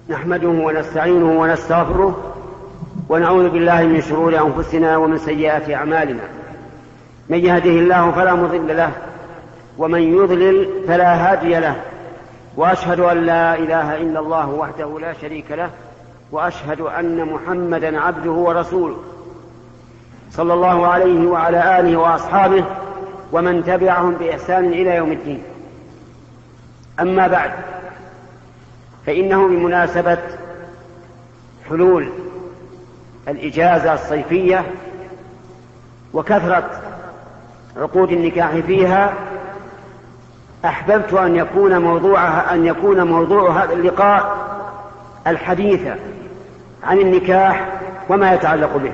نحمده ونستعينه ونستغفره ونعوذ بالله من شرور أنفسنا ومن سيئات أعمالنا. من يهده الله فلا مضل له ومن يضلل فلا هادي له، وأشهد أن لا إله إلا الله وحده لا شريك له، وأشهد أن محمدا عبده ورسوله صلى الله عليه وعلى آله وأصحابه ومن تبعهم بإحسان إلى يوم الدين. أما بعد، فإنه بمناسبة حلول الإجازة الصيفية وكثرة عقود النكاح فيها، أحببت أن يكون موضوع هذا اللقاء الحديث عن النكاح وما يتعلق به.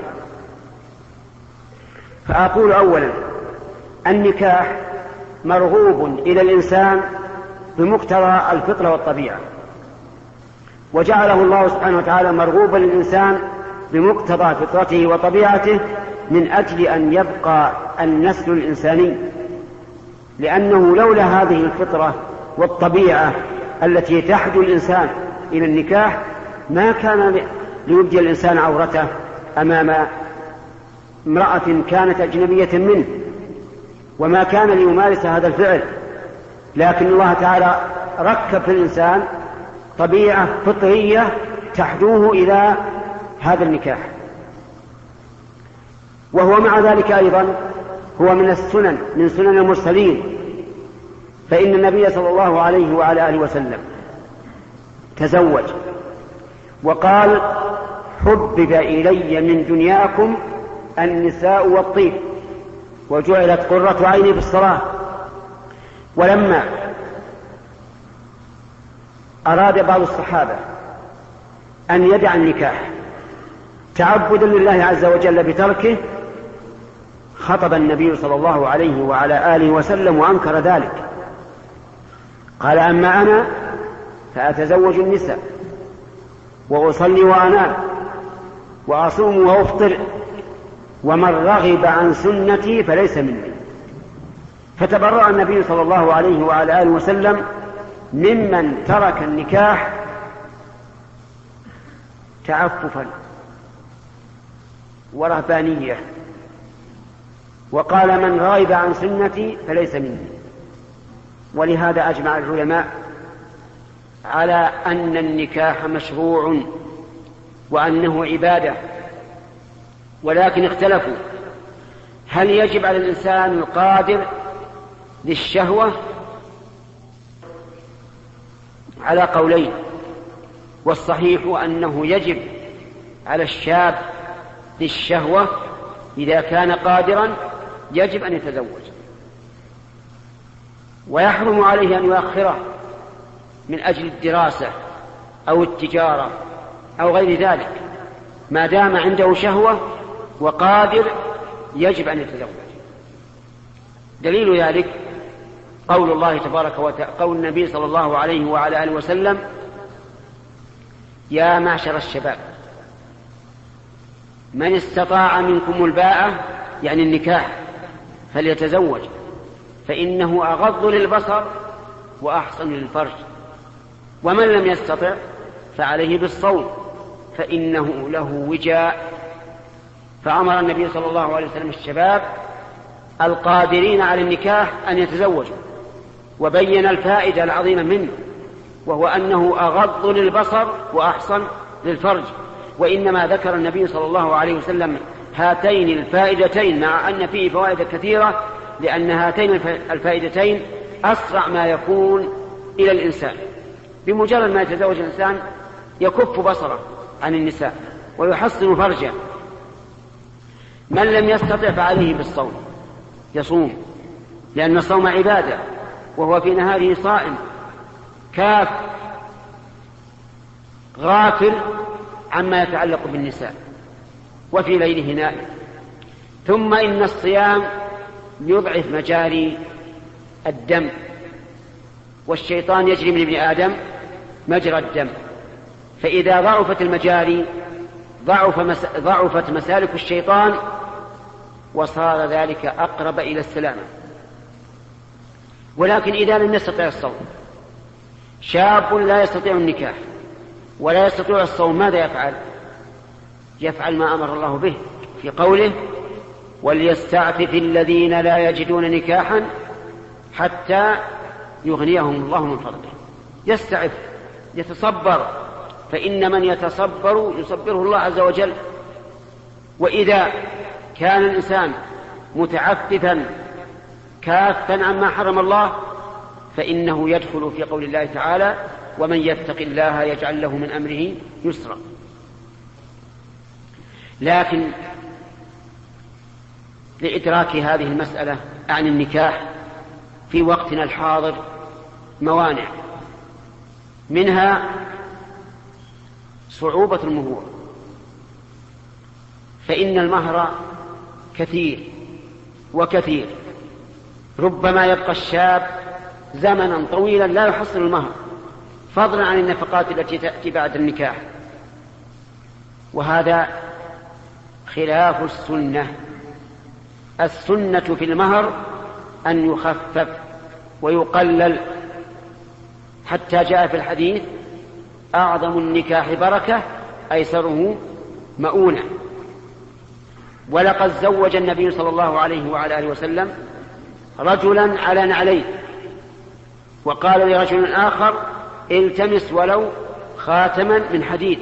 فأقول أولا: النكاح مرغوب إلى الإنسان بمقتضى الفطرة والطبيعة، وجعله الله سبحانه وتعالى مرغوبا للإنسان بمقتضى فطرته وطبيعته من أجل أن يبقى النسل الإنساني، لأنه لولا هذه الفطرة والطبيعة التي تحدو الإنسان إلى النكاح ما كان ليبدي الإنسان عورته أمام امرأة كانت أجنبية منه، وما كان ليمارس هذا الفعل. لكن الله تعالى ركب في الإنسان طبيعة فطرية تحدوه إلى هذا النكاح، وهو مع ذلك أيضا هو من سنن المرسلين. فإن النبي صلى الله عليه وعلى آله وسلم تزوج وقال: حبب إلي من دنياكم النساء والطيب وجعلت قرة عيني في الصلاة. ولما أراد بعض الصحابة أن يدع النكاح تعبدا لله عز وجل بتركه، خطب النبي صلى الله عليه وعلى آله وسلم وأنكر ذلك. قال: أما أنا فأتزوج النساء وأصلي وأنام وأصوم وأفطر، ومن رغب عن سنتي فليس مني. فتبرأ النبي صلى الله عليه وعلى آله وسلم ممن ترك النكاح تعففا ورهبانية، وقال: من رغب عن سنتي فليس مني. ولهذا أجمع العلماء على أن النكاح مشروع وأنه عبادة، ولكن اختلفوا: هل يجب على الإنسان القادر للشهوة؟ على قولين، والصحيح أنه يجب على الشاب للشهوة إذا كان قادرا يجب أن يتزوج، ويحرم عليه أن يؤخره من أجل الدراسة أو التجارة أو غير ذلك. ما دام عنده شهوة وقادر يجب أن يتزوج. دليل ذلك قول الله تبارك وتعالى، قول النبي صلى الله عليه وعلى آله وسلم: يا معشر الشباب من استطاع منكم الباءة، يعني النكاح، فليتزوج فإنه أغض للبصر وأحصن للفرج، ومن لم يستطع فعليه بالصوم فإنه له وجاء. فأمر النبي صلى الله عليه وسلم الشباب القادرين على النكاح أن يتزوجوا، وبين الفائدة العظيمة منه، وهو أنه أغض للبصر وأحصن للفرج. وإنما ذكر النبي صلى الله عليه وسلم هاتين الفائدتين مع أن فيه فوائد كثيرة، لأن هاتين الفائدتين أسرع ما يكون إلى الإنسان. بمجرد ما يتزوج الإنسان يكف بصره عن النساء ويحصن فرجه. من لم يستطع فعليه بالصوم، يصوم، لأن الصوم عبادة، وهو في نهاره صائم كاف غافل عما يتعلق بالنساء، وفي ليله نائم. ثم إن الصيام يضعف مجاري الدم، والشيطان يجري من ابن آدم مجرى الدم، فإذا ضعفت المجاري ضعفت مسالك الشيطان، وصار ذلك أقرب إلى السلامة. ولكن إذا لم يستطع الصوم، شاب لا يستطيع النكاح ولا يستطيع الصوم ماذا يفعل؟ يفعل ما أمر الله به في قوله وليستعفف الذين لا يجدون نكاحا حتى يغنيهم الله من فضله. يستعف، يتصبر، فإن من يتصبر يصبره الله عز وجل. وإذا كان الإنسان متعففا كافا عما حرم الله فإنه يدخل في قول الله تعالى ومن يتق الله يجعل له من أمره يسرا. لكن لإدراك هذه المسألة عن النكاح في وقتنا الحاضر موانع، منها صعوبة المهور، فإن المهر كثير وكثير، ربما يبقى الشاب زمنا طويلا لا يحصل المهر، فضلا عن النفقات التي تأتي بعد النكاح، وهذا خلاف السنة. السنة في المهر أن يخفف ويقلل، حتى جاء في الحديث أعظم النكاح بركة أيسره مؤونة. ولقد زوج النبي صلى الله عليه وعلى آله وسلم رجلا على نعليه، وقال لرجل آخر التمس ولو خاتما من حديد.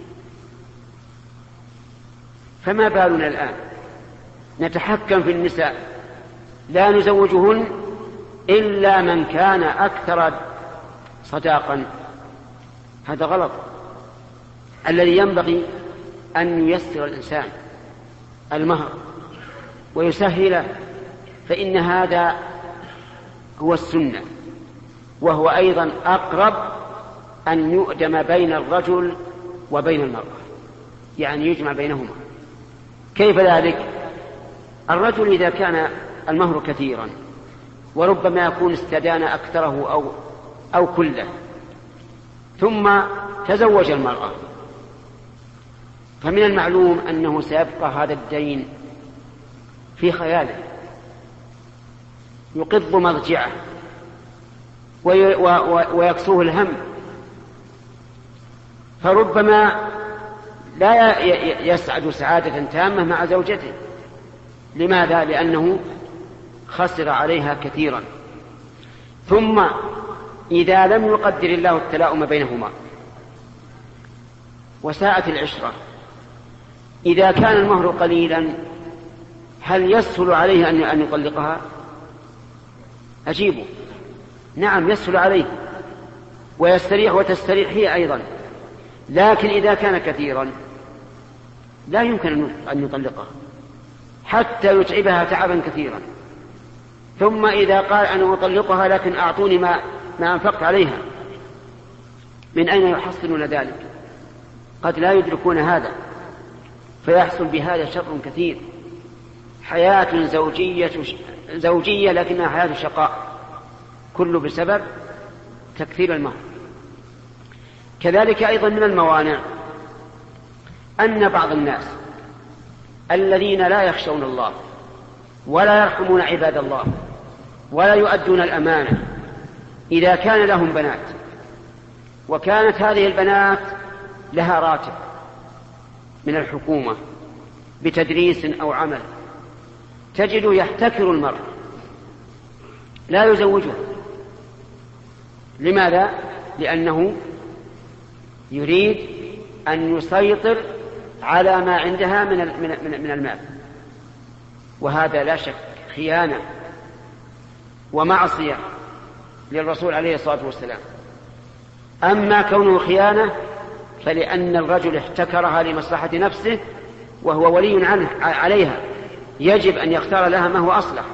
فما بالنا الآن نتحكم في النساء لا نزوجهن إلا من كان أكثر صداقا؟ هذا غلط. الذي ينبغي أن ييسر الإنسان المهر ويسهله، فإن هذا هو السنة، وهو أيضا أقرب أن يؤدم بين الرجل وبين المرأة، يعني يجمع بينهما. كيف ذلك؟ الرجل إذا كان المهر كثيرا وربما يكون استدان أكثره أو كله ثم تزوج المرأة، فمن المعلوم أنه سيبقى هذا الدين في خياله، يقض مضجعه ويكسوه الهم، فربما لا يسعد سعادة تامة مع زوجته. لماذا؟ لأنه خسر عليها كثيرا. ثم إذا لم يقدر الله التلاؤم بينهما وساءت العشرة، إذا كان المهر قليلا هل يسهل عليه أن يطلقها؟ أجيبه نعم، يسهل عليه ويستريح وتستريح هي أيضا. لكن إذا كان كثيرا لا يمكن أن يطلقها حتى يتعبها تعبا كثيرا. ثم إذا قال أنا أطلقها لكن أعطوني ما أنفقت عليها، من أين يحصلون ذلك؟ قد لا يدركون هذا، فيحصل بهذا شر كثير. حياة زوجية لكنها حياة شقاء، كله بسبب تكثير المهر. كذلك أيضا من الموانع أن بعض الناس الذين لا يخشون الله ولا يرحمون عباد الله ولا يؤدون الأمانة، إذا كان لهم بنات وكانت هذه البنات لها راتب من الحكومة بتدريس أو عمل، تجد يحتكر المرء لا يزوجها. لماذا؟ لأنه يريد أن يسيطر على ما عندها من المال، وهذا لا شك خيانة ومعصية للرسول عليه الصلاة والسلام. أما كونه خيانة فلأن الرجل احتكرها لمصلحة نفسه وهو ولي عليها، يجب أن يختار لها ما هو أصلح.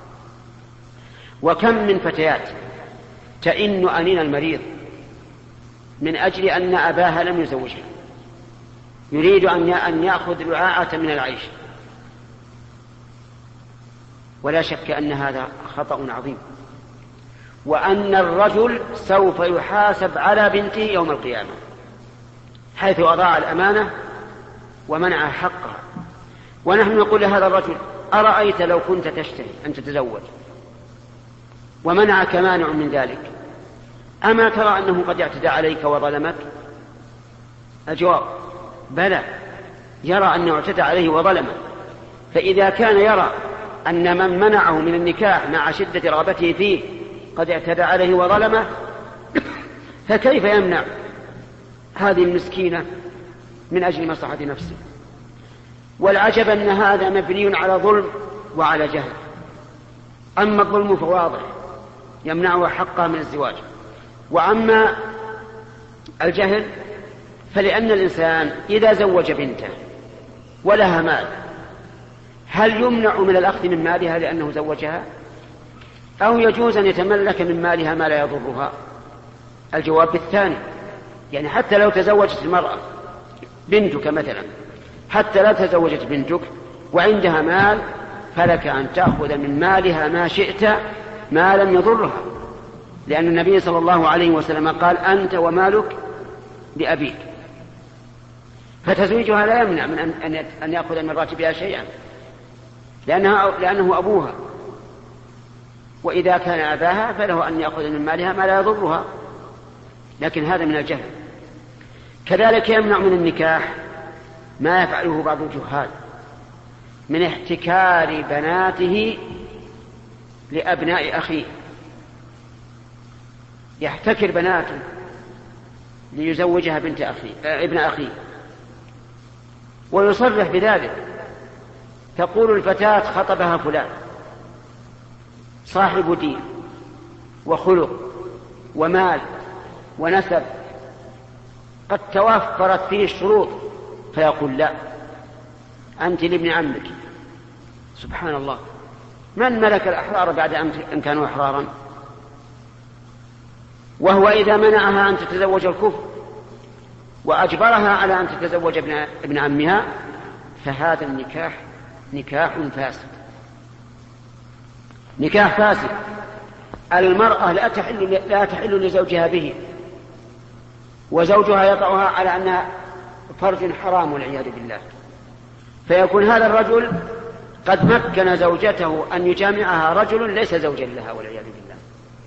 وكم من فتيات تئن أنين المريض من أجل أن أباها لم يزوجها، يريد أن يأخذ رعاعة من العيش، ولا شك أن هذا خطأ عظيم، وأن الرجل سوف يحاسب على بنته يوم القيامة حيث أضاع الأمانة ومنع حقها. ونحن نقول لهذا الرجل أرأيت لو كنت تشتهي أن تتزوج ومنعك مانع من ذلك، أما ترى أنه قد اعتدى عليك وظلمك؟ الجواب بلى، يرى أنه اعتدى عليه وظلمه. فإذا كان يرى أن من منعه من النكاح مع شدة رغبته فيه قد اعتدى عليه وظلمه، فكيف يمنع هذه المسكينة من أجل مصلحة نفسه؟ والعجب أن هذا مبني على ظلم وعلى جهل. أما الظلم فواضح يمنعها حقها من الزواج، وأما الجهل فلأن الإنسان إذا زوج بنته ولها مال هل يمنع من الأخذ من مالها لأنه زوجها، أو يجوز أن يتملك من مالها ما لا يضرها؟ الجواب بالثاني. يعني حتى لو تزوجت المرأة بنتك مثلا، حتى لا تزوجت بنتك وعندها مال، فلك أن تأخذ من مالها ما شئت ما لم يضرها، لأن النبي صلى الله عليه وسلم قال أنت ومالك لأبيك. فتزويجها لا يمنع من أن يأخذ من راتبها شيئا لأنه أبوها، وإذا كان أباها فله أن يأخذ من مالها ما لا يضرها، لكن هذا من الجهل. كذلك يمنع من النكاح ما يفعله بعض الجهال من احتكار بناته لأبناء أخيه، يحتكر بناته ليزوجها بنت ابن أخيه، ويصرح بذلك. تقول الفتاة خطبها فلان صاحب دين وخلق ومال ونسب قد توفرت فيه الشروط، فيقول لا أنت لابن عمك. سبحان الله، من ملك الأحرار بعد أن كانوا أحرارا؟ وهو إذا منعها أن تتزوج الكفر وأجبرها على أن تتزوج ابن عمها فهذا النكاح نكاح فاسد، نكاح فاسد. المرأة لا تحل لزوجها به، وزوجها يضعها على أنها فرج حرام والعياذ بالله، فيكون هذا الرجل قد مكن زوجته أن يجامعها رجل ليس زوجا لها والعياذ بالله.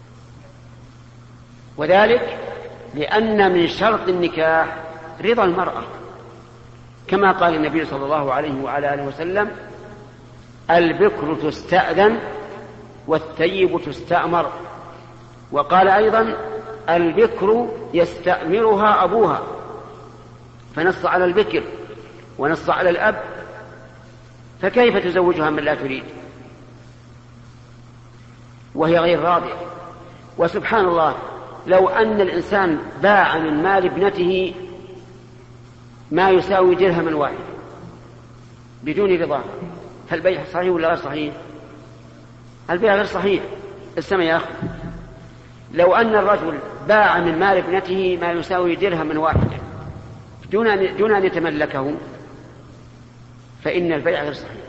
وذلك لأن من شرط النكاح رضا المرأة، كما قال النبي صلى الله عليه وعلى آله وسلم البكر تستأذن والثيب تستأمر. وقال أيضا البكر يستأمرها أبوها، فنص على البكر ونص على الأب، فكيف تزوجها من لا تريد وهي غير راضية؟ وسبحان الله، لو أن الإنسان باع من مال ابنته ما يساوي درهما واحد بدون رضاها، فالبيع صحيح ولا غير صحيح؟ البيع غير صحيح. السمع يا أخي، لو أن الرجل باع من مال ابنته ما يساوي درهما واحدا دون أن يتملكه فإن البيع غير صحيح.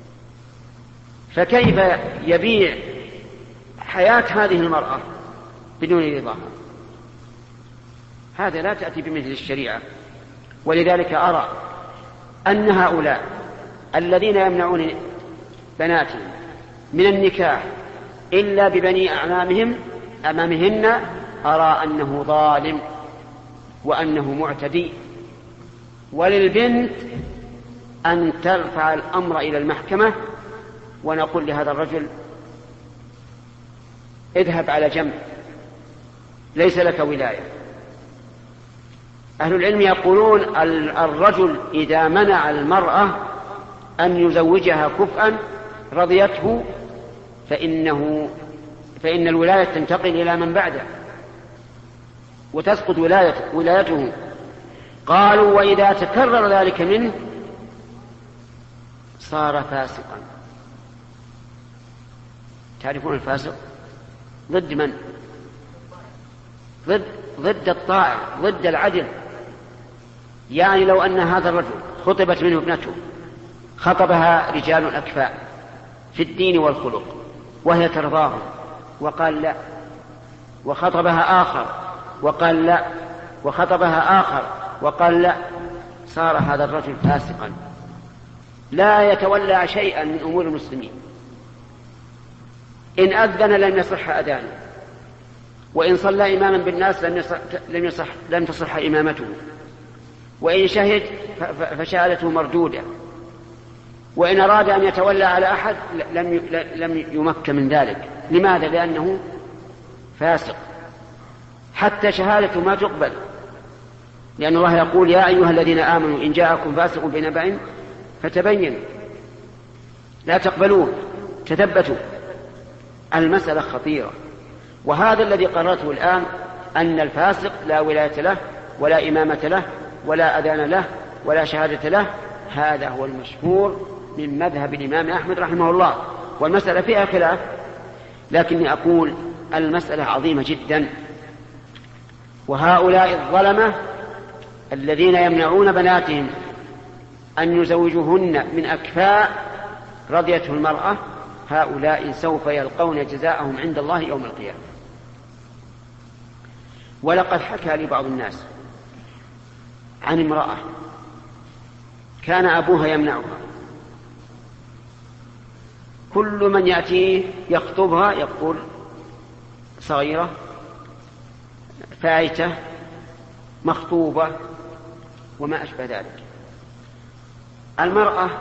فكيف يبيع حياة هذه المرأة بدون رضاها؟ هذا لا تأتي بمثل الشريعة. ولذلك أرى أن هؤلاء الذين يمنعون بناتهم من النكاح إلا ببني أمامهن أرى أنه ظالم وأنه معتدي. وللبنت أن ترفع الأمر إلى المحكمة ونقول لهذا الرجل اذهب على جنب ليس لك ولاية. أهل العلم يقولون الرجل إذا منع المرأة أن يزوجها كفءا رضيته فإن الولاية تنتقل إلى من بعده وتسقط ولايته. قالوا وإذا تكرر ذلك منه صار فاسقا. تعرفون الفاسق ضد من؟ ضد الطاعة، ضد العدل. يعني لو أن هذا الرجل خطبت منه ابنته، خطبها رجال أكفاء في الدين والخلق وهي ترضاهم وقال لا، وخطبها آخر وقال لا، وخطبها آخر وقال لا، صار هذا الرجل فاسقا لا يتولى شيئا من أمور المسلمين. إن أذن لم يصح أذانه، وإن صلى إماما بالناس لم تصح إمامته، وإن شهد فشهادته مردودة، وإن أراد أن يتولى على أحد لم يمكن من ذلك. لماذا؟ لأنه فاسق، حتى شهادته ما تقبل، لأن الله يقول يا أيها الذين آمنوا إن جاءكم فاسق بنبأ فتبينوا لا تقبلوه، تثبتوا. المسألة خطيرة، وهذا الذي قررته الآن، أن الفاسق لا ولاية له ولا إمامة له ولا أذان له ولا شهادة له. هذا هو المشهور من مذهب الإمام أحمد رحمه الله، والمسألة فيها خلاف، لكني أقول المسألة عظيمة جدا. وهؤلاء الظلمة الذين يمنعون بناتهم أن يزوجوهن من أكفاء رضيته المرأة، هؤلاء سوف يلقون جزاءهم عند الله يوم القيامة. ولقد حكى لي بعض الناس عن امرأة كان أبوها يمنعها، كل من يأتيه يخطبها يقول صغيرة فايتة مخطوبة وما أشبه ذلك. المرأة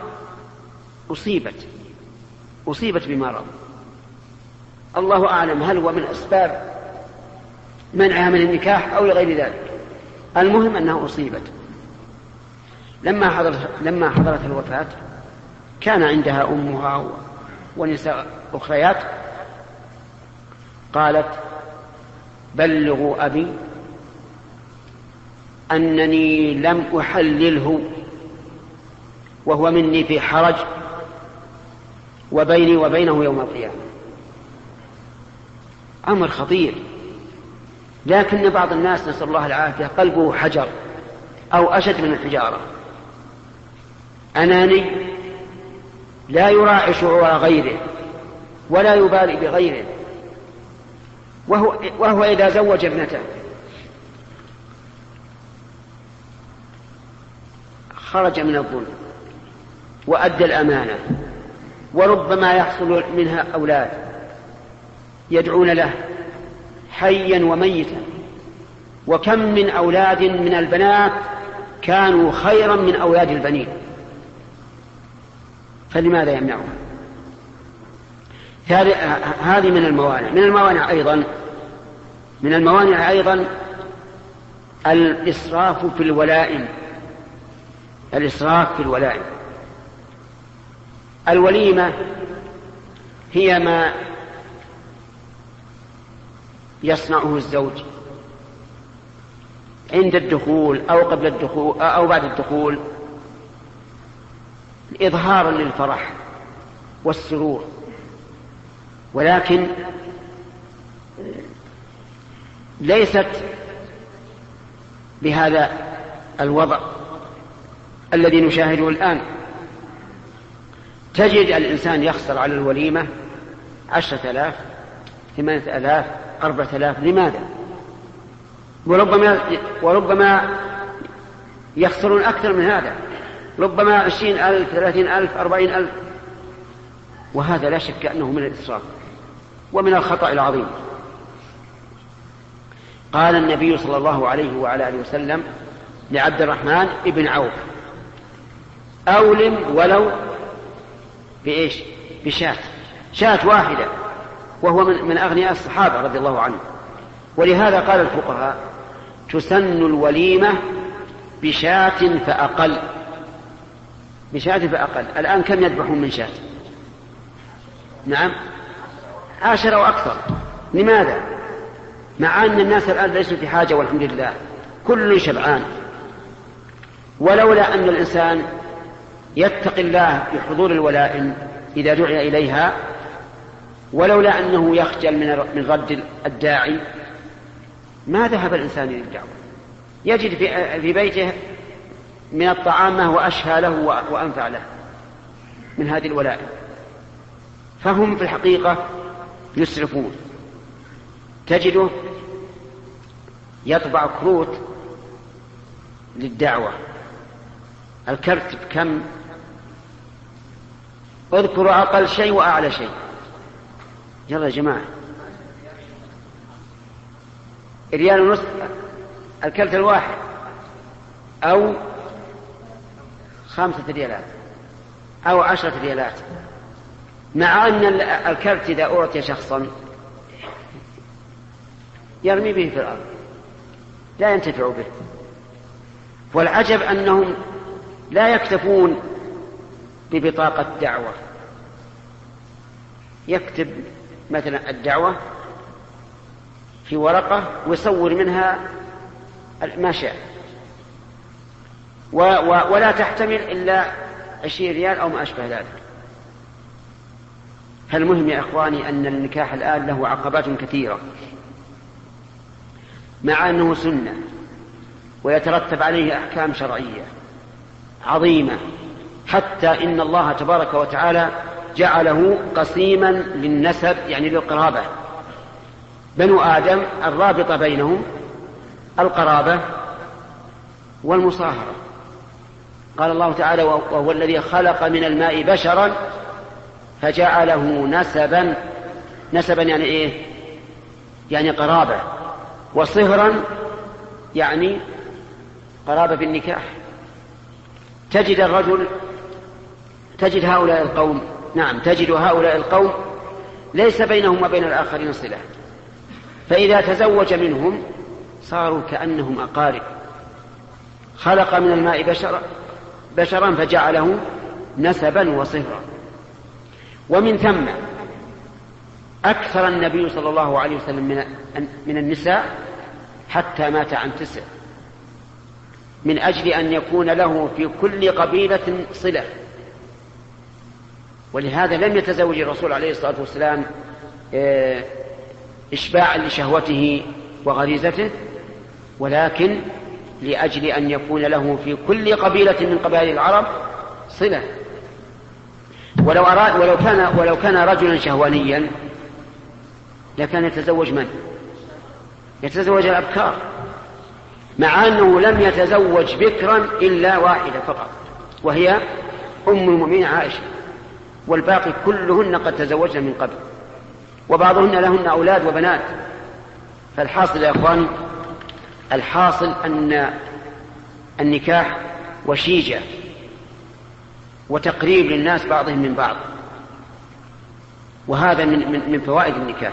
أصيبت بمرض، الله أعلم هل هو من أسباب منعها من النكاح أو لغير ذلك. المهم أنها أصيبت. لما حضرت الوفاة كان عندها أمها ونساء أخريات، قالت بلغوا أبي أنني لم أحلله وهو مني في حرج وبيني وبينه يوم القيامة. أمر خطير، لكن بعض الناس نسأل الله العافية قلبه حجر أو أشد من الحجارة، أناني لا يراعي شعور غيره ولا يبالي بغيره، وهو إذا زوج ابنته خرج من الظلم وأدى الأمانة، وربما يحصل منها أولاد يدعون له حيا وميتا. وكم من أولاد من البنات كانوا خيرا من أولاد البنين، فلماذا يمنعها؟ هذه من الموانع. من الموانع أيضا الإسراف في الولائم. الوليمة هي ما يصنعه الزوج عند الدخول أو قبل الدخول أو بعد الدخول إظهارا للفرح والسرور، ولكن ليست بهذا الوضع الذي نشاهده الآن. تجد الإنسان يخسر على الوليمة 10,000 8,000 4,000. لماذا؟ وربما يخسرون أكثر من هذا، ربما 20,000 30,000 40,000. وهذا لا شك أنه من الإسراف ومن الخطأ العظيم. قال النبي صلى الله عليه وعلى آله وسلم لعبد الرحمن ابن عوف أولم ولو بإيش؟ شاة واحدة، وهو من أغنياء الصحابة رضي الله عنه. ولهذا قال الفقهاء تسن الوليمة بشاة فأقل. الآن كم يذبحون من شاة؟ نعم 10 أو أكثر. لماذا؟ مع أن الناس الآن ليسوا في حاجة والحمد لله، كل شبعان. ولولا أن الإنسان يتقي الله بحضور الولائم إذا دعي إليها، ولولا أنه يخجل من رد الداعي، ما ذهب الإنسان للدعوة. يجد في بيته من الطعام ما هو أشهى له وأنفع له من هذه الولائم. فهم في الحقيقة يسرفون. تجده يطبع كروت للدعوة، الكرت بكم؟ اذكروا أقل شيء وأعلى شيء. يلا يا جماعة، 1.5 ريال الكرت الواحد. أو 5 ريالات أو 10 ريالات، مع أن الكرت إذا أعطي شخصا يرمي به في الأرض لا ينتفع به. والعجب أنهم لا يكتفون ببطاقة دعوة، يكتب مثلا الدعوة في ورقة ويصور منها ما شاء، ولا تحتمل إلا 20 ريال أو ما أشبه ذلك. فالمهم يا إخواني أن النكاح الآن له عقبات كثيرة، مع أنه سنة ويترتب عليه أحكام شرعية عظيمة، حتى إن الله تبارك وتعالى جعله قسيما للنسب، يعني للقرابة. بنو آدم الرابطة بينهم القرابة والمصاهرة. قال الله تعالى: وهو الذي خلق من الماء بشرا فجعله نسبا. نسبا يعني إيه؟ يعني قرابة. وصهرا يعني قرابة بالنكاح. تجد هؤلاء القوم، نعم، تجد هؤلاء القوم ليس بينهم وبين الآخرين صلة، فإذا تزوج منهم صاروا كأنهم أقارب. خلق من الماء بشرا فجعله نسبا وصهرا. ومن ثم أكثر النبي صلى الله عليه وسلم من النساء حتى مات عن 9، من أجل أن يكون له في كل قبيلة صلة. ولهذا لم يتزوج الرسول عليه الصلاة والسلام إشباعا لشهوته وغريزته، ولكن لأجل أن يكون له في كل قبيلة من قبائل العرب صلة. ولو كان رجلا شهوانيا لكان يتزوج من؟ يتزوج الأبكار، مع أنه لم يتزوج بكرا إلا واحدة فقط، وهي أم المؤمنين عائشة، والباقي كلهن قد تزوجن من قبل، وبعضهن لهن أولاد وبنات. فالحاصل يا أخواني، الحاصل أن النكاح وشيجة وتقريب للناس بعضهم من بعض، وهذا من فوائد النكاح.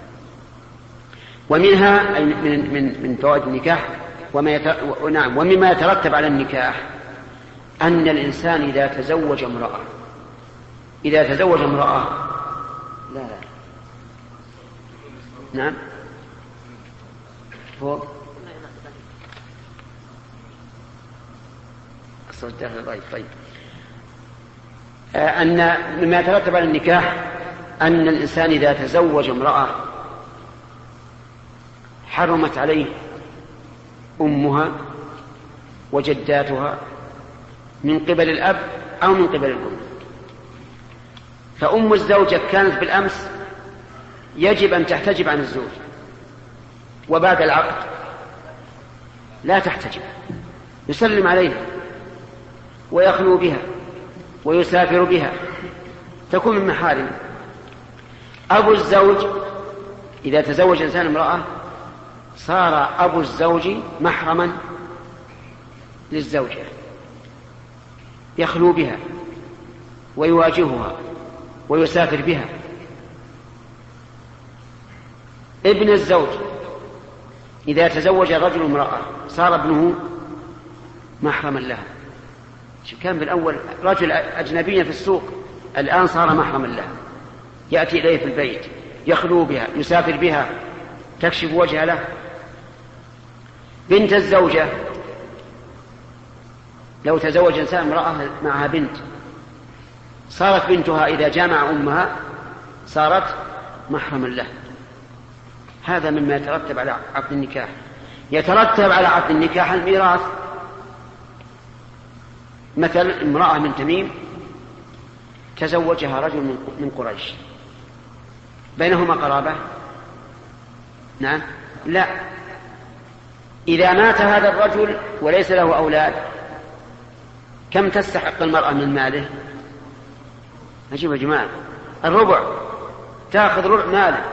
ومنها من فوائد النكاح ومما يترتب على النكاح أن الإنسان إذا تزوج امرأة لا نعم فوق طيب أن مما يترتب على النكاح أن الإنسان إذا تزوج امرأة حرمت عليه أمها وجداتها من قبل الأب أو من قبل الأم. فأم الزوجة كانت بالأمس يجب أن تحتجب عن الزوج، وبعد العقد لا تحتجب، يسلم عليها ويخلو بها ويسافر بها، تكون من محارم. أبو الزوج إذا تزوج إنسان امرأة صار أبو الزوج محرما للزوجة، يخلو بها ويواجهها ويسافر بها. ابن الزوج إذا تزوج الرجل امرأة صار ابنه محرما لها. كان بالأول رجل أجنبي في السوق، الآن صار محرما لها، يأتي إليه في البيت، يخلو بها، يسافر بها، تكشف وجهها له. بنت الزوجة لو تزوج إنسان امرأة معها بنت، صارت بنتها إذا جامع أمها صارت محرما له. هذا مما يترتب على عقد النكاح. يترتب على عقد النكاح الميراث. مثل امرأة من تميم تزوجها رجل من قريش، بينهما قرابة؟ نعم، لا. إذا مات هذا الرجل وليس له أولاد كم تستحق المرأة من ماله؟ أجيب يا جماعة، الربع، تأخذ ربع ماله.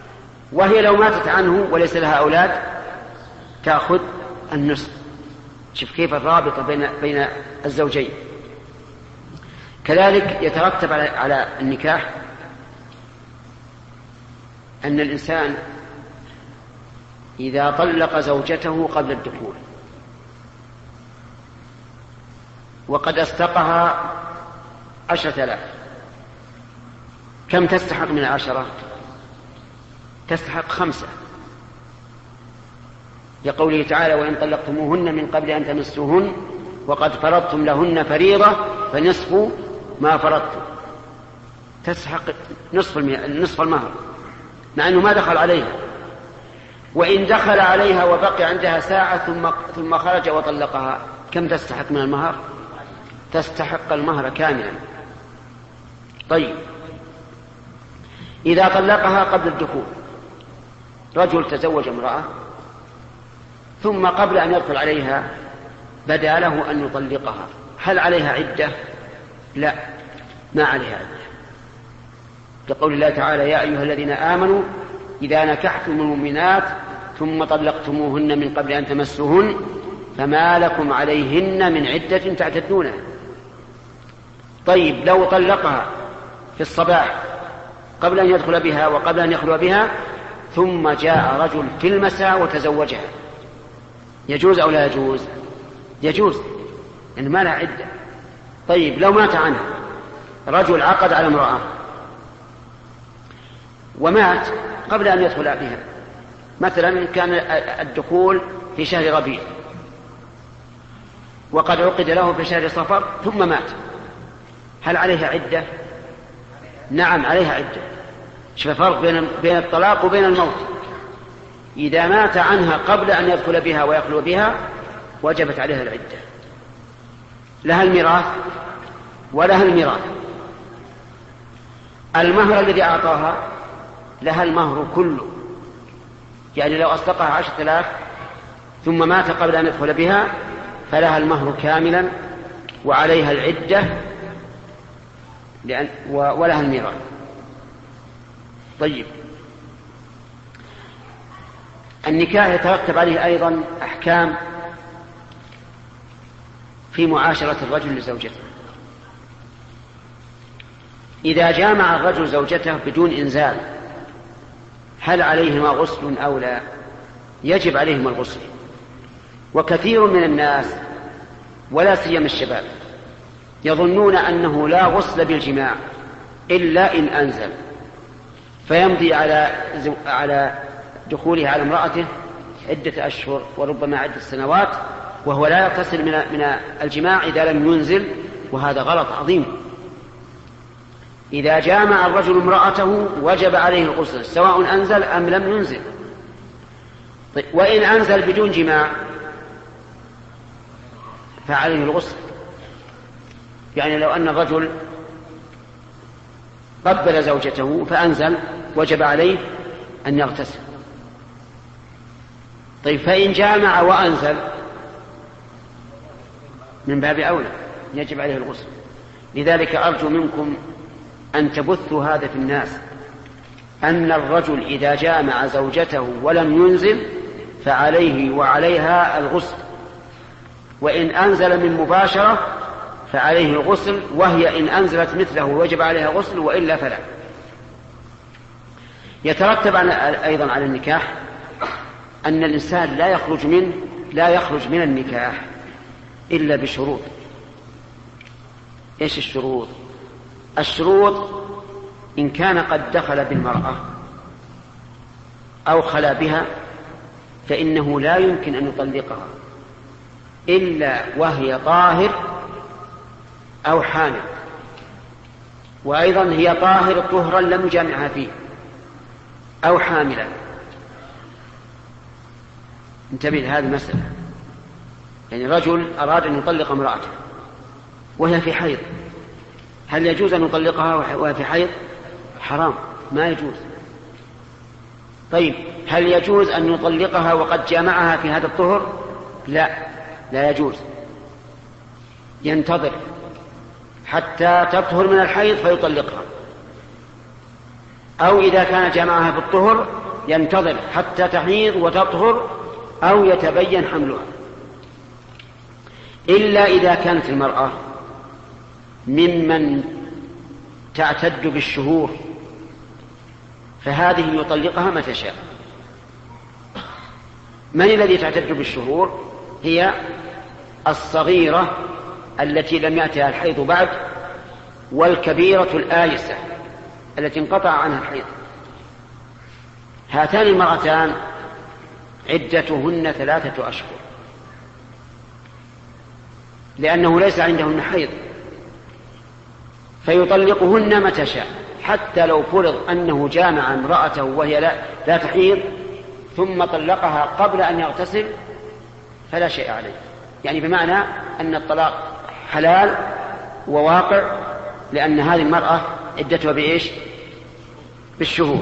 وهي لو ماتت عنه وليس لها أولاد تأخذ النصف. شوف كيف الرابطة بين الزوجين. كذلك يترتب على النكاح أن الإنسان إذا طلق زوجته قبل الدخول وقد أصدقها 10,000، كم تستحق من 10؟ تستحق 5، لقوله تعالى: وإن طلقتموهن من قبل أن تمسوهن وقد فرضتم لهن فريضة فنصف ما فرضتم. تستحق نصف المهر، مع أنه ما دخل عليها. وإن دخل عليها وبقي عندها ساعة ثم خرج وطلقها، كم تستحق من المهر؟ تستحق المهر كاملا. طيب، إذا طلقها قبل الدخول، رجل تزوج امرأة ثم قبل أن يدخل عليها بدا له أن يطلقها، هل عليها عدة؟ لا، ما عليها عدة، لقول الله تعالى: يا أيها الذين آمنوا إذا نكحتم المؤمنات ثم طلقتموهن من قبل أن تمسوهن فما لكم عليهن من عدة تعتدونها. طيب، لو طلقها في الصباح قبل أن يدخل بها وقبل أن يخلو بها، ثم جاء رجل في المساء وتزوجها، يجوز أو لا يجوز؟ يجوز، يعني ما لها عدة. طيب، لو مات عنها، رجل عقد على امرأة ومات قبل أن يدخل بها، مثلا كان الدخول في شهر ربيع وقد عقد له في شهر صفر ثم مات، هل عليها عدة؟ نعم، عليها عدة. شوف الفرق بين الطلاق وبين الموت. إذا مات عنها قبل أن يدخل بها ويخلو بها وجبت عليها العدة، لها الميراث ولها الميراث. المهر الذي أعطاها لها المهر كله، يعني لو أصدقها 10,000 ثم مات قبل أن يدخل بها فلها المهر كاملا وعليها العدة ولها الميراث. طيب، النكاح يترتب عليه أيضا أحكام في معاشرة الرجل لزوجته. إذا جامع الرجل زوجته بدون إنزال، هل عليهما غسل أو لا؟ يجب عليهما الغسل. وكثير من الناس ولا سيما الشباب يظنون أنه لا غسل بالجماع إلا إن أنزل، فيمضي على دخوله على امرأته عدة أشهر وربما عدة سنوات وهو لا يغتسل من الجماع إذا لم ينزل، وهذا غلط عظيم. إذا جامع الرجل امرأته وجب عليه الغسل سواء أنزل أم لم ينزل. طيب، وإن أنزل بدون جماع فعليه الغسل. يعني لو أن الرجل قبل زوجته فأنزل وجب عليه أن يغتسل. طيب، فإن جامع وأنزل من باب أولى يجب عليه الغسل. لذلك أرجو منكم أن تبثوا هذا في الناس، أن الرجل إذا جامع زوجته ولم ينزل فعليه وعليها الغسل، وإن أنزل من مباشرة فعليه الغسل، وهي إن أنزلت مثله وجب عليها غسل وإلا فلا. يترتب أيضا على النكاح أن الإنسان لا يخرج من النكاح إلا بشروط. إيش الشروط؟ الشروط: إن كان قد دخل بالمرأة أو خلا بها فإنه لا يمكن أن يطلقها إلا وهي طاهر أو حامل، وأيضا هي طاهر طهرا لم يجامعها فيه، أو حاملا. انتبه لهذه المسألة. يعني رجل أراد أن يطلق امرأته وهي في حيض، هل يجوز أن يطلقها وهي في حيض؟ حرام، ما يجوز. طيب، هل يجوز أن يطلقها وقد جامعها في هذا الطهر؟ لا يجوز، ينتظر حتى تطهر من الحيض فيطلقها، أو إذا كان جامعها في الطهر ينتظر حتى تحيض وتطهر أو يتبين حملها. إلا إذا كانت المرأة ممن تعتد بالشهور، فهذه يطلقها متى شاء. من الذي تعتد بالشهور؟ هي الصغيرة التي لم يأتها الحيض بعد، والكبيرة الآيسة التي انقطع عنها الحيض. هاتان المرأتان عدتهن 3 أشهر، لأنه ليس عندهن حيض، فيطلقهن متى شاء، حتى لو فرض أنه جامع امرأته وهي لا تحيض ثم طلقها قبل أن يغتسل فلا شيء عليه. يعني بمعنى أن الطلاق حلال وواقع، لأن هذه المرأة عدتها بإيش؟ بالشهور.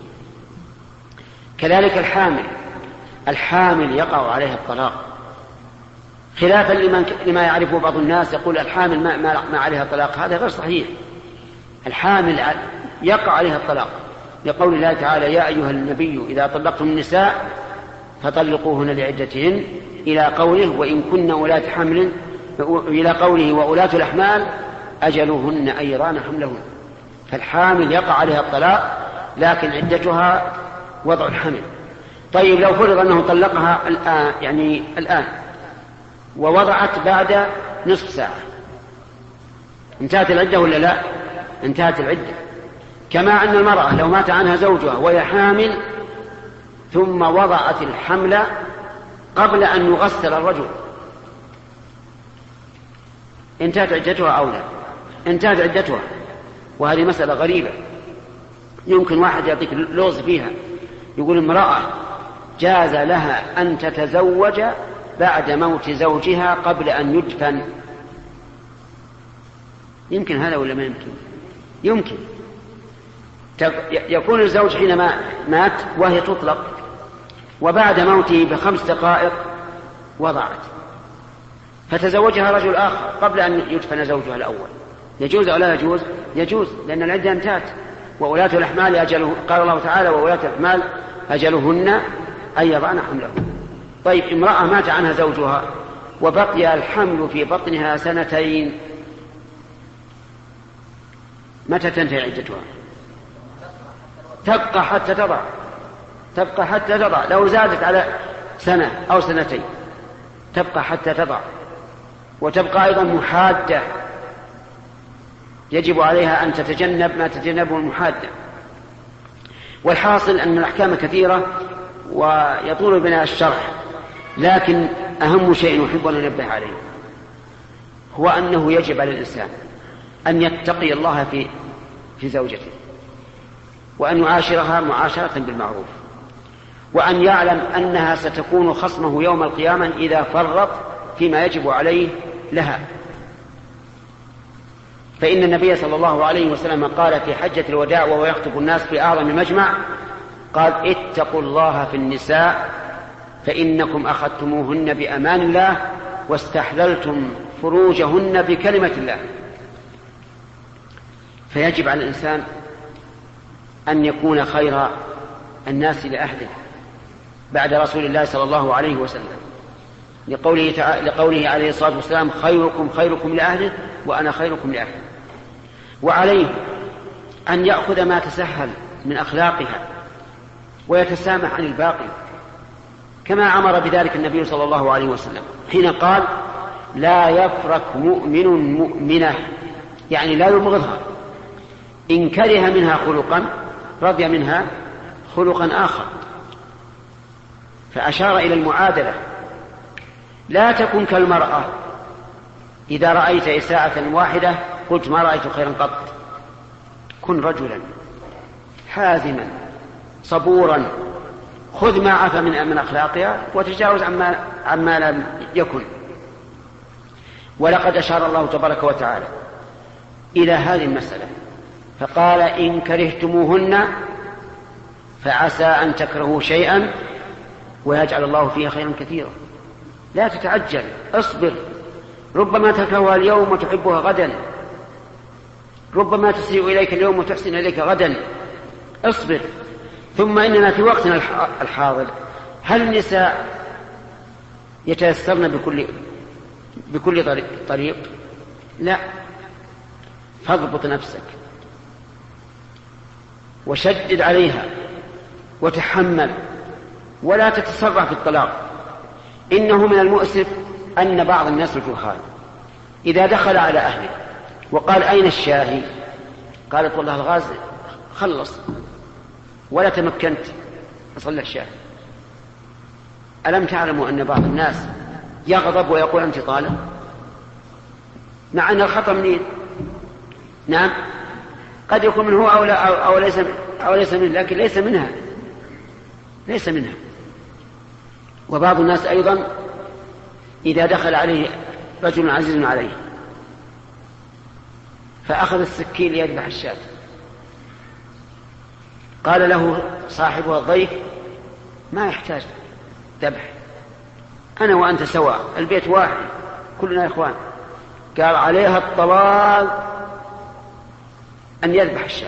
كذلك الحامل يقع عليها الطلاق، خلافا لما يعرفه بعض الناس، يقول الحامل ما عليها طلاق. هذا غير صحيح. الحامل يقع عليها الطلاق، لقول الله تعالى: يا أيها النبي إذا طلقتم النساء فطلقوهن لعدتهن، إلى قوله: وإن كن أولات حمل، إلى قوله: وأولاة الأحمال أجلهن أن يضعن حملهن. فالحامل يقع عليها الطلاق، لكن عدتها وضع الحمل. طيب لو فرض أنه طلقها الآن ووضعت بعد نصف ساعة، انتهت العدة ولا لا؟ انتهت العدة. كما أن المرأة لو مات عنها زوجها وهي حامل ثم وضعت الحمل قبل أن يغسل الرجل، انتهت عدتها أو لا؟ انتهت عدتها. وهذه مسألة غريبة، يمكن واحد يعطيك لغز فيها، يقول: امرأة جاز لها أن تتزوج بعد موت زوجها قبل أن يدفن. يمكن هذا ولا ما يمكن؟ يمكن. يكون الزوج حينما مات وهي تطلق، وبعد موته ب5 دقائق وضعت، فتزوجها رجل آخر قبل أن يدفن زوجها الأول. يجوز أو لا يجوز؟ يجوز، لأن العدة انتهت. وأولاة الأحمال أجله، قال الله تعالى: وأولاة الأحمال أجلهن أن يضعن حملهن. طيب امرأة مات عنها زوجها وبقي الحمل في بطنها 2 سنين، متى تنتهي عدتها؟ تبقى حتى تضع. لو زادت على 1 أو 2 تبقى حتى تضع، وتبقى أيضا محادة، يجب عليها أن تتجنب ما تتجنبه المحادة. والحاصل أن الأحكام كثيرة ويطول بنا الشرح، لكن أهم شيء نحب أن ننبه عليه هو أنه يجب على الإنسان أن يتقي الله في زوجته، وأن يعاشرها معاشرة بالمعروف، وأن يعلم أنها ستكون خصمه يوم القيامة إذا فرط فيما يجب عليه لها. فإن النبي صلى الله عليه وسلم قال في حجة الوداع وهو يخطب الناس في أعظم مجمع، قال: اتقوا الله في النساء فإنكم أخذتموهن بأمان الله واستحللتم فروجهن بكلمة الله. فيجب على الإنسان أن يكون خير الناس لأهله بعد رسول الله صلى الله عليه وسلم، لقوله عليه الصلاة والسلام: خيركم لأهله وأنا خيركم لأهله. وعليه أن يأخذ ما تسهل من أخلاقها ويتسامح عن الباقي، كما أمر بذلك النبي صلى الله عليه وسلم حين قال: لا يفرك مؤمن مؤمنة، يعني لا يبغضها، إن كره منها خلقا رضي منها خلقا آخر. فأشار إلى المعادلة: لا تكن كالمرأة إذا رأيت إساءة واحدة قلت ما رأيت خيرا قط. كن رجلا حازما صبورا، خذ ما عفى من أخلاقها وتجاوز عما لم يكن. ولقد أشار الله تبارك وتعالى إلى هذه المسألة فقال: إن كرهتموهن فعسى أن تكرهوا شيئا ويجعل الله فيها خيرا كثيرا. لا تتعجل، اصبر، ربما تكرهها اليوم وتحبها غدا، ربما تسيء إليك اليوم وتحسن إليك غدا، اصبر. ثم إننا في وقتنا الحاضر هل النساء يتيسرن بكل طريق؟ لا، فاضبط نفسك وشدد عليها وتحمل ولا تتسرع في الطلاق. إنه من المؤسف أن بعض الناس الجهال إذا دخل على أهله وقال أين الشاهي؟ قالت والله الغاز خلص ولا تمكنت أصلح الشاهي. ألم تعلموا أن بعض الناس يغضب ويقول أنت طالب، مع أن الخطأ منين؟ نعم، قد يكون من هو أو ليس منه، لكن ليس منها. وبعض الناس أيضا إذا دخل عليه رجل عزيز عليه فأخذ السكين ليذبح الشاة، قال له صاحبها الضيف ما يحتاج ذبح، أنا وأنت سواء، البيت واحد، كلنا إخوان. قال عليها الطلاق أن يذبح الشاة.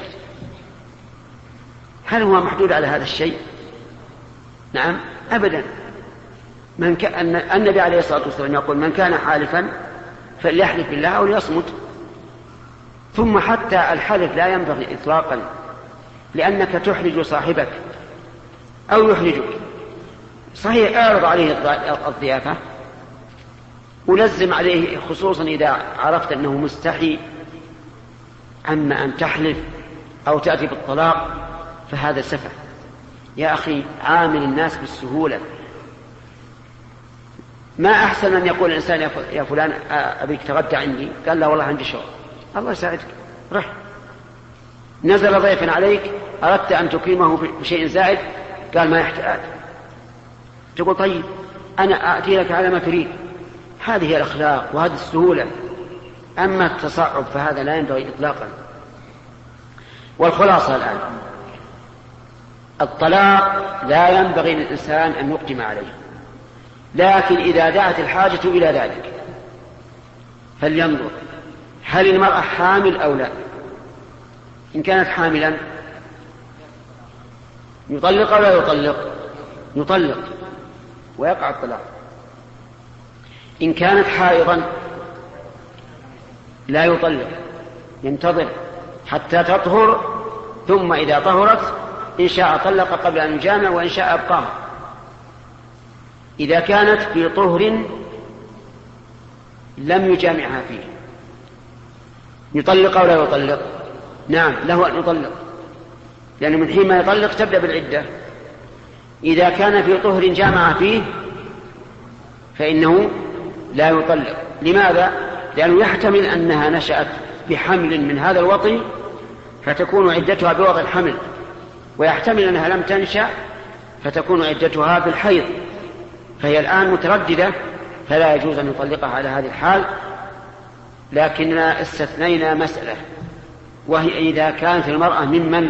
هل هو محدود على هذا الشيء؟ نعم، أبدا. النبي عليه الصلاة والسلام يقول من كان حالفا فليحلف بالله أو ليصمت. ثم حتى الحلف لا ينبغي إطلاقا، لأنك تحرج صاحبك أو يحرجك. صحيح اعرض عليه الضيافة ولزم عليه، خصوصا إذا عرفت أنه مستحي، أما أن تحلف أو تأتي بالطلاق فهذا سفه. يا أخي عامل الناس بالسهولة. ما أحسن أن يقول الإنسان يا فلان أبيك تغدى عندي؟ قال لا والله عندي شغل. الله يساعدك، رح. نزل ضيفا عليك أردت أن تكرمه بشيء زائد، قال ما يحتاج. تقول طيب أنا أأتي لك على ما تريد. هذه هي الأخلاق وهذه السهولة. أما التصعب فهذا لا ينبغي إطلاقا. والخلاصة الآن الطلاق لا ينبغي للإنسان أن يقدم عليه، لكن إذا دعت الحاجة إلى ذلك فلينظر هل المرأة حامل أو لا. إن كانت حاملا يطلق أو لا يطلق؟ يطلق ويقع الطلاق. إن كانت حائضا لا يطلق، ينتظر حتى تطهر، ثم إذا طهرت إن شاء طلق قبل أن يجامع وإن شاء أبقاها. إذا كانت في طهر لم يجامعها فيه يطلق أو لا يطلق؟ نعم، له أن يطلق، لأنه من حين ما يطلق تبدأ بالعدة. إذا كان في طهر جامع فيه فإنه لا يطلق. لماذا؟ لأنه يحتمل أنها نشأت بحمل من هذا الوطي فتكون عدتها بوضع الحمل، ويحتمل أنها لم تنشأ فتكون عدتها بالحيض، فهي الآن مترددة، فلا يجوز أن يطلقها على هذه الحال. لكننا استثنينا مسألة، وهي إذا كانت المرأة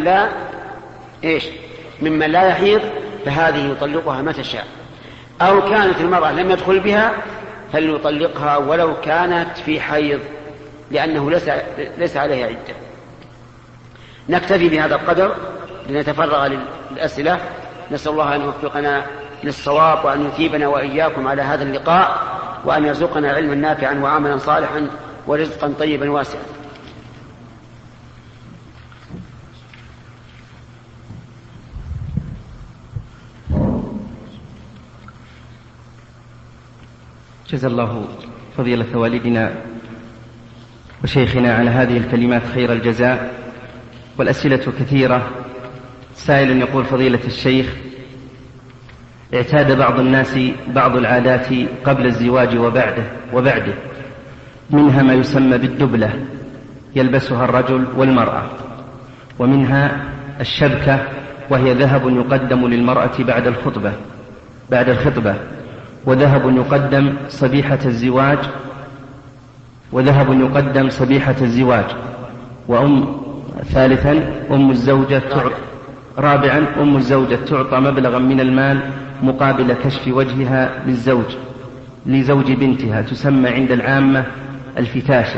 ممن لا يحيض فهذه يطلقها متى شاء، أو كانت المرأة لم يدخل بها فليطلقها ولو كانت في حيض، لأنه ليس عليها عدة. نكتفي بهذا القدر لنتفرغ للأسئلة. نسأل الله أن يوفقنا للصواب وأن يثيبنا وإياكم على هذا اللقاء، وأن يرزقنا علما نافعا وعملا صالحا ورزقا طيبا واسعا. جزا الله فضيلة والدنا وشيخنا على هذه الكلمات خير الجزاء. والأسئلة كثيرة. سائل يقول فضيلة الشيخ، اعتاد بعض الناس بعض العادات قبل الزواج وبعده، منها ما يسمى بالدبلة يلبسها الرجل والمرأة، ومنها الشبكة وهي ذهب يقدم للمرأة بعد الخطبة، وذهب يقدم صبيحة الزواج، رابعا أم الزوجة تعطى مبلغا من المال مقابل كشف وجهها لزوج بنتها، تسمى عند العامة الفتاشة.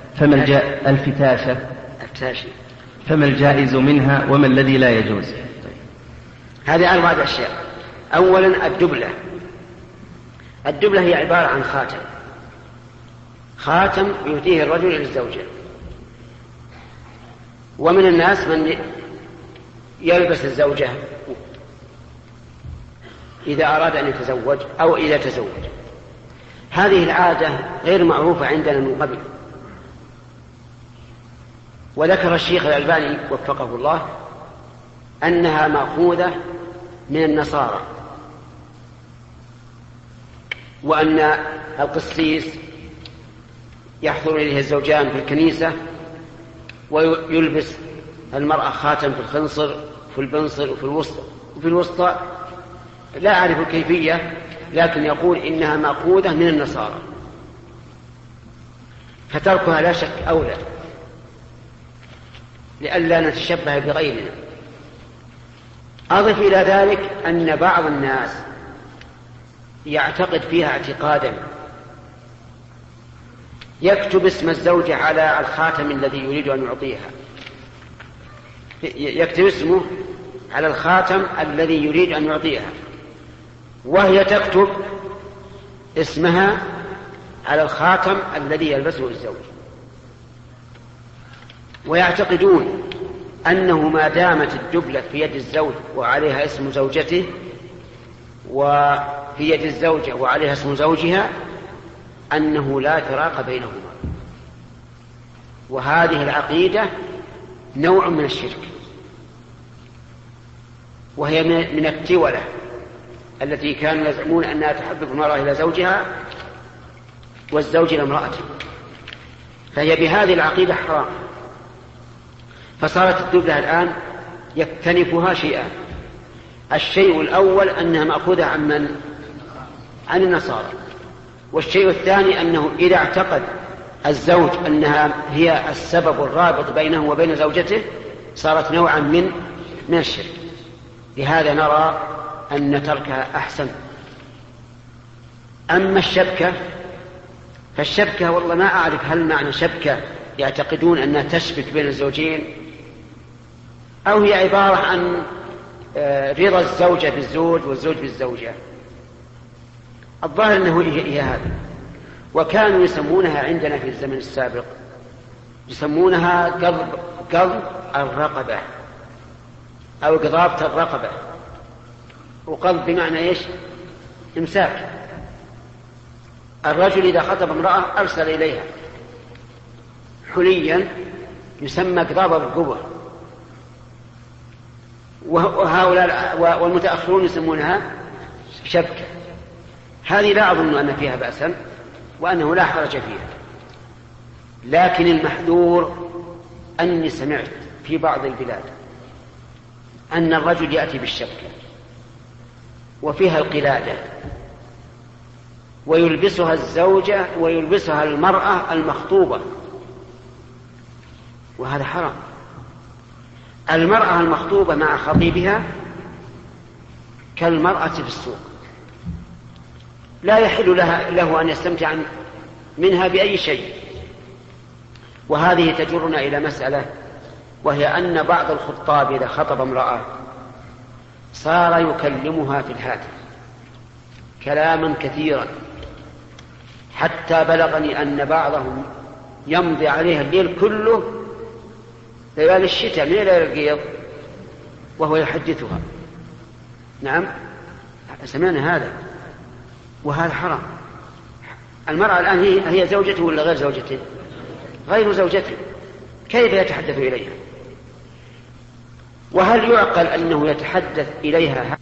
فما الجائز منها وما الذي لا يجوز؟ هذه أربعة أشياء. أولا الدبلة هي عبارة عن خاتم خاتم يهديه الرجل للزوجة. ومن الناس من يلبس الزوجة إذا أراد أن يتزوج أو إذا تزوج. هذه العادة غير معروفة عندنا من قبل. وذكر الشيخ الألباني وفقه الله أنها مأخوذة من النصارى، وأن القسيس يحضر إليه الزوجان في الكنيسة ويلبس المرأة خاتم في الخنصر في البنصر وفي الوسطى لا أعرف الكيفية، لكن يقول إنها مأخوذة من النصارى، فتركها لا شك أولى لئلا نتشبه بغيرنا. أضف إلى ذلك أن بعض الناس يعتقد فيها اعتقادا، يكتب اسم الزوجة على الخاتم الذي يريد أن يعطيها، يكتب اسمه على الخاتم الذي يريد أن يعطيها، وهي تكتب اسمها على الخاتم الذي يلبسه الزوج. ويعتقدون أنه ما دامت الدبلة في يد الزوج وعليها اسم زوجته، وفي يد الزوجة وعليها اسم زوجها، أنه لا فراق بينهما. وهذه العقيدة نوع من الشرك، وهي من التولة التي كانوا يزعمون أنها تحبب المرأة إلى زوجها والزوج إلى امرأته، فهي بهذه العقيدة حرام. فصارت الدبلة الآن يكتنفها شيئان: الشيء الأول أنها مأخوذة عن النصارى، والشيء الثاني أنه إذا اعتقد الزوج أنها هي السبب الرابط بينه وبين زوجته صارت نوعا من الشرك. لهذا نرى أن تركها أحسن. أما الشبكة فالشبكة والله ما أعرف هل معنى شبكة يعتقدون أنها تشبك بين الزوجين، أو هي عبارة عن رضا الزوجة بالزوج والزوج بالزوجة. الظاهر أنه هي هذا. وكانوا يسمونها عندنا في الزمن السابق يسمونها قضب الرقبة أو قضابة الرقبة. وقضب بمعنى إيش؟ إمساك. الرجل إذا خطب امرأة أرسل إليها حليا يسمى قضابة الرقبة، وهؤلاء والمتأخرون يسمونها شبكة. هذه لا أظن أن فيها بأسا وأنه لا حرج فيها، لكن المحذور أني سمعت في بعض البلاد أن الرجل يأتي بالشبكة وفيها القلادة ويلبسها الزوجة ويلبسها المرأة المخطوبة، وهذا حرام. المرأة المخطوبة مع خطيبها كالمرأة في السوق، لا يحل له أن يستمتع منها بأي شيء. وهذه تجرنا إلى مسألة، وهي أن بعض الخطاب إذا خطب امرأة صار يكلمها في الهاتف كلاما كثيرا، حتى بلغني أن بعضهم يمضي عليها الليل كله ليالي الشتاء من ليالي القيض وهو يحدثها. نعم سمعنا هذا، وهذا حرام. المرأة الآن هي زوجته ولا غير زوجته؟ غير زوجته، كيف يتحدث إليها؟ وهل يعقل أنه يتحدث إليها